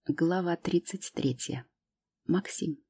Глава 33. Максим.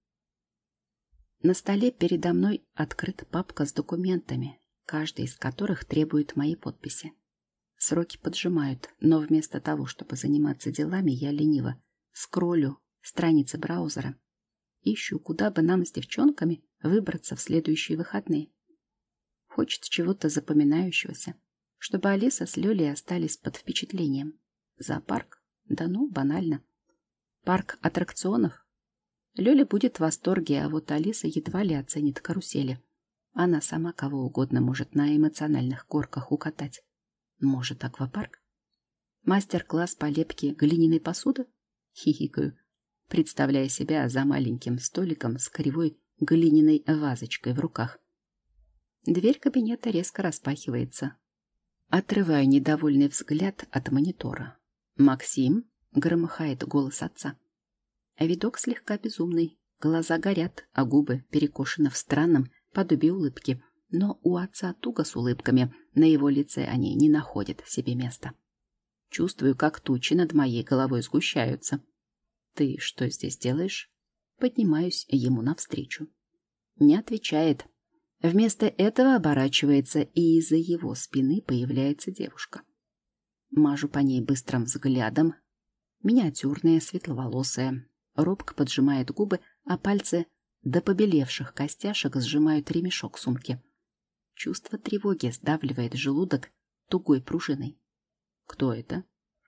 На столе передо мной открыта папка с документами, каждый из которых требует моей подписи. Сроки поджимают, но вместо того, чтобы заниматься делами, я лениво скроллю страницы браузера. Ищу, куда бы нам с девчонками выбраться в следующие выходные. Хочется чего-то запоминающегося, чтобы Алиса с Лёлей остались под впечатлением. Зоопарк? Да ну, банально. Парк аттракционов? Лёля будет в восторге, а вот Алиса едва ли оценит карусели. Она сама кого угодно может на эмоциональных горках укатать. Может, аквапарк? Мастер-класс по лепке глиняной посуды? Хихикаю, представляя себя за маленьким столиком с кривой глиняной вазочкой в руках. Дверь кабинета резко распахивается. Отрываю недовольный взгляд от монитора. «Максим?» — громыхает голос отца. Видок слегка безумный. Глаза горят, а губы перекошены в странном подобии улыбки. Но у отца туго с улыбками. На его лице они не находят себе места. Чувствую, как тучи над моей головой сгущаются. «Ты что здесь делаешь?» Поднимаюсь ему навстречу. Не отвечает. Вместо этого оборачивается, и из-за его спины появляется девушка. Мажу по ней быстрым взглядом. Миниатюрная, светловолосая. Робко поджимает губы, а пальцы до побелевших костяшек сжимают ремешок сумки. Чувство тревоги сдавливает желудок тугой пружиной. Кто это?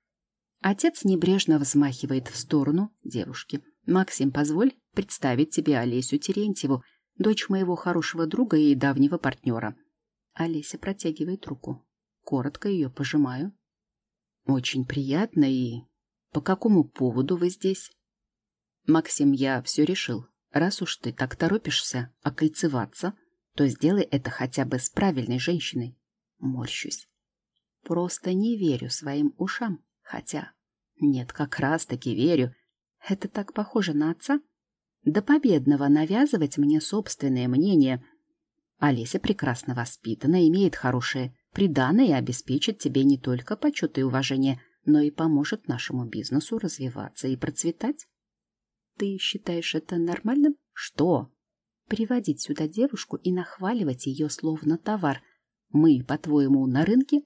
Отец небрежно взмахивает в сторону девушки. «Максим, позволь представить тебе Олесю Терентьеву, дочь моего хорошего друга и давнего партнера». Олеся протягивает руку. Коротко ее пожимаю. «Очень приятно, и по какому поводу вы здесь?» «Максим, я все решил. Раз уж ты так торопишься окольцеваться, то сделай это хотя бы с правильной женщиной». Морщусь. Просто не верю своим ушам. Хотя, нет, как раз-таки верю. Это так похоже на отца. До победного навязывать мне собственное мнение. Олеся прекрасно воспитана, имеет хорошее приданое и обеспечит тебе не только почет и уважение, но и поможет нашему бизнесу развиваться и процветать. Ты считаешь это нормальным? Что? Приводить сюда девушку и нахваливать ее словно товар. Мы, по-твоему, на рынке?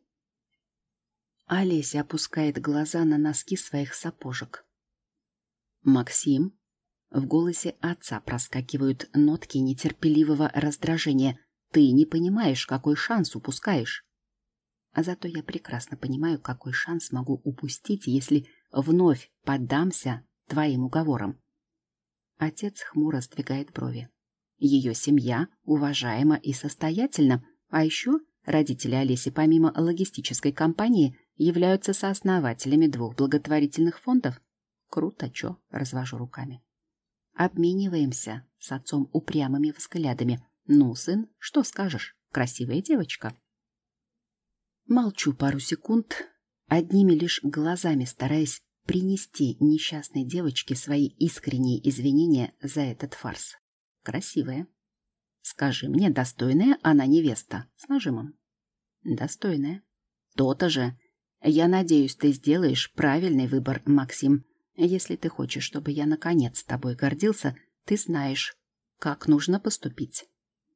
Олеся опускает глаза на носки своих сапожек. «Максим?» В голосе отца проскакивают нотки нетерпеливого раздражения. «Ты не понимаешь, какой шанс упускаешь». А зато я прекрасно понимаю, какой шанс могу упустить, если вновь поддамся твоим уговорам. Отец хмуро сдвигает брови. Ее семья уважаема и состоятельна, а еще родители Олеси, помимо логистической компании, являются сооснователями 2 благотворительных фондов. Круто, чё? Развожу руками. Обмениваемся с отцом упрямыми взглядами. Ну, сын, что скажешь? Красивая девочка. Молчу пару секунд, одними лишь глазами стараясь принести несчастной девочке свои искренние извинения за этот фарс. Красивая. Скажи мне, достойная она невеста? С нажимом. Достойная. То-то же. Я надеюсь, ты сделаешь правильный выбор, Максим. Если ты хочешь, чтобы я наконец с тобой гордился, ты знаешь, как нужно поступить.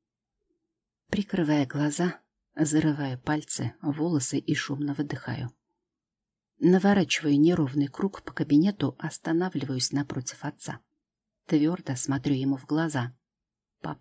Прикрывая глаза, зарываю пальцы в волосы и шумно выдыхаю. Наворачиваю неровный круг по кабинету, останавливаюсь напротив отца. Твердо смотрю ему в глаза. «Пап,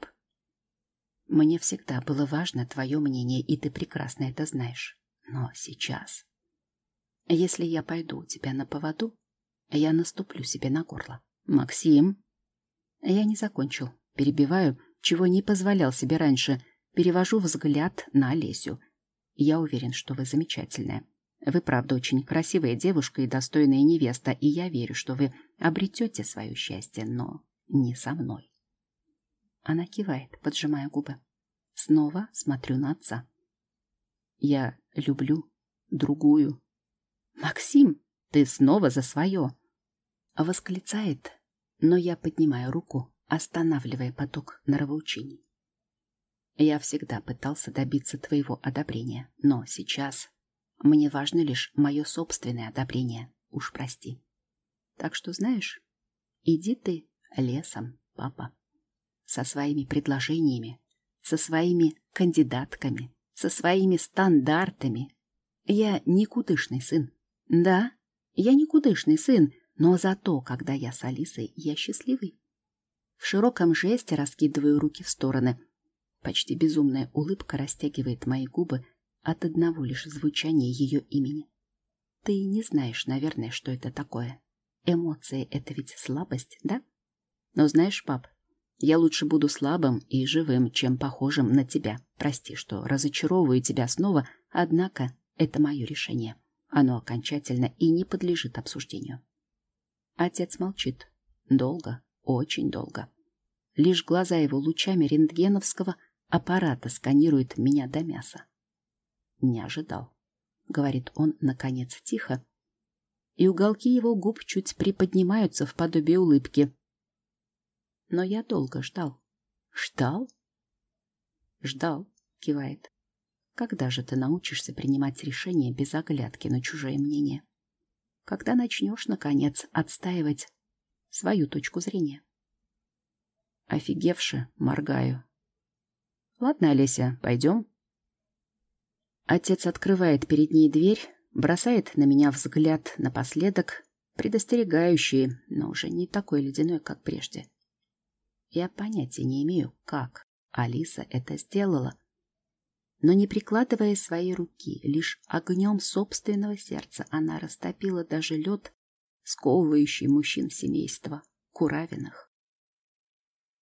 мне всегда было важно твое мнение, и ты прекрасно это знаешь. Но сейчас, если я пойду у тебя на поводу, я наступлю себе на горло. Максим!» Я не закончил. Перебиваю, чего не позволял себе раньше. Перевожу взгляд на Олесю. Я уверен, что вы замечательная. Вы, правда, очень красивая девушка и достойная невеста, и я верю, что вы обретете свое счастье, но не со мной. Она кивает, поджимая губы. Снова смотрю на отца. Я люблю другую. «Максим, ты снова за свое!» Восклицает, но я поднимаю руку, останавливая поток нравоучений. Я всегда пытался добиться твоего одобрения, но сейчас мне важно лишь мое собственное одобрение. Уж прости. Так что, знаешь, иди ты лесом, папа, со своими предложениями, со своими кандидатками, со своими стандартами. Я никудышный сын. Да, я никудышный сын, но зато, когда я с Алисой, я счастливый. В широком жесте раскидываю руки в стороны. Почти безумная улыбка растягивает мои губы от одного лишь звучания ее имени. Ты не знаешь, наверное, что это такое. Эмоции — это ведь слабость, да? Но знаешь, пап, я лучше буду слабым и живым, чем похожим на тебя. Прости, что разочаровываю тебя снова, однако это мое решение. Оно окончательно и не подлежит обсуждению. Отец молчит. Долго, очень долго. Лишь глаза его лучами рентгеновского аппарата сканируют меня до мяса. Не ожидал, говорит он, наконец, тихо, и уголки его губ чуть приподнимаются в подобие улыбки. Но я долго ждал. Ждал? Ждал, кивает. Когда же ты научишься принимать решения без оглядки на чужое мнение? Когда начнешь, наконец, отстаивать свою точку зрения? Офигевши, моргаю. Ладно, Олеся, пойдем. Отец открывает перед ней дверь, бросает на меня взгляд напоследок, предостерегающий, но уже не такой ледяной, как прежде. Я понятия не имею, как Алиса это сделала, но не прикладывая своей руки, лишь огнем собственного сердца она растопила даже лед, сковывающий мужчин семейства Куравиных.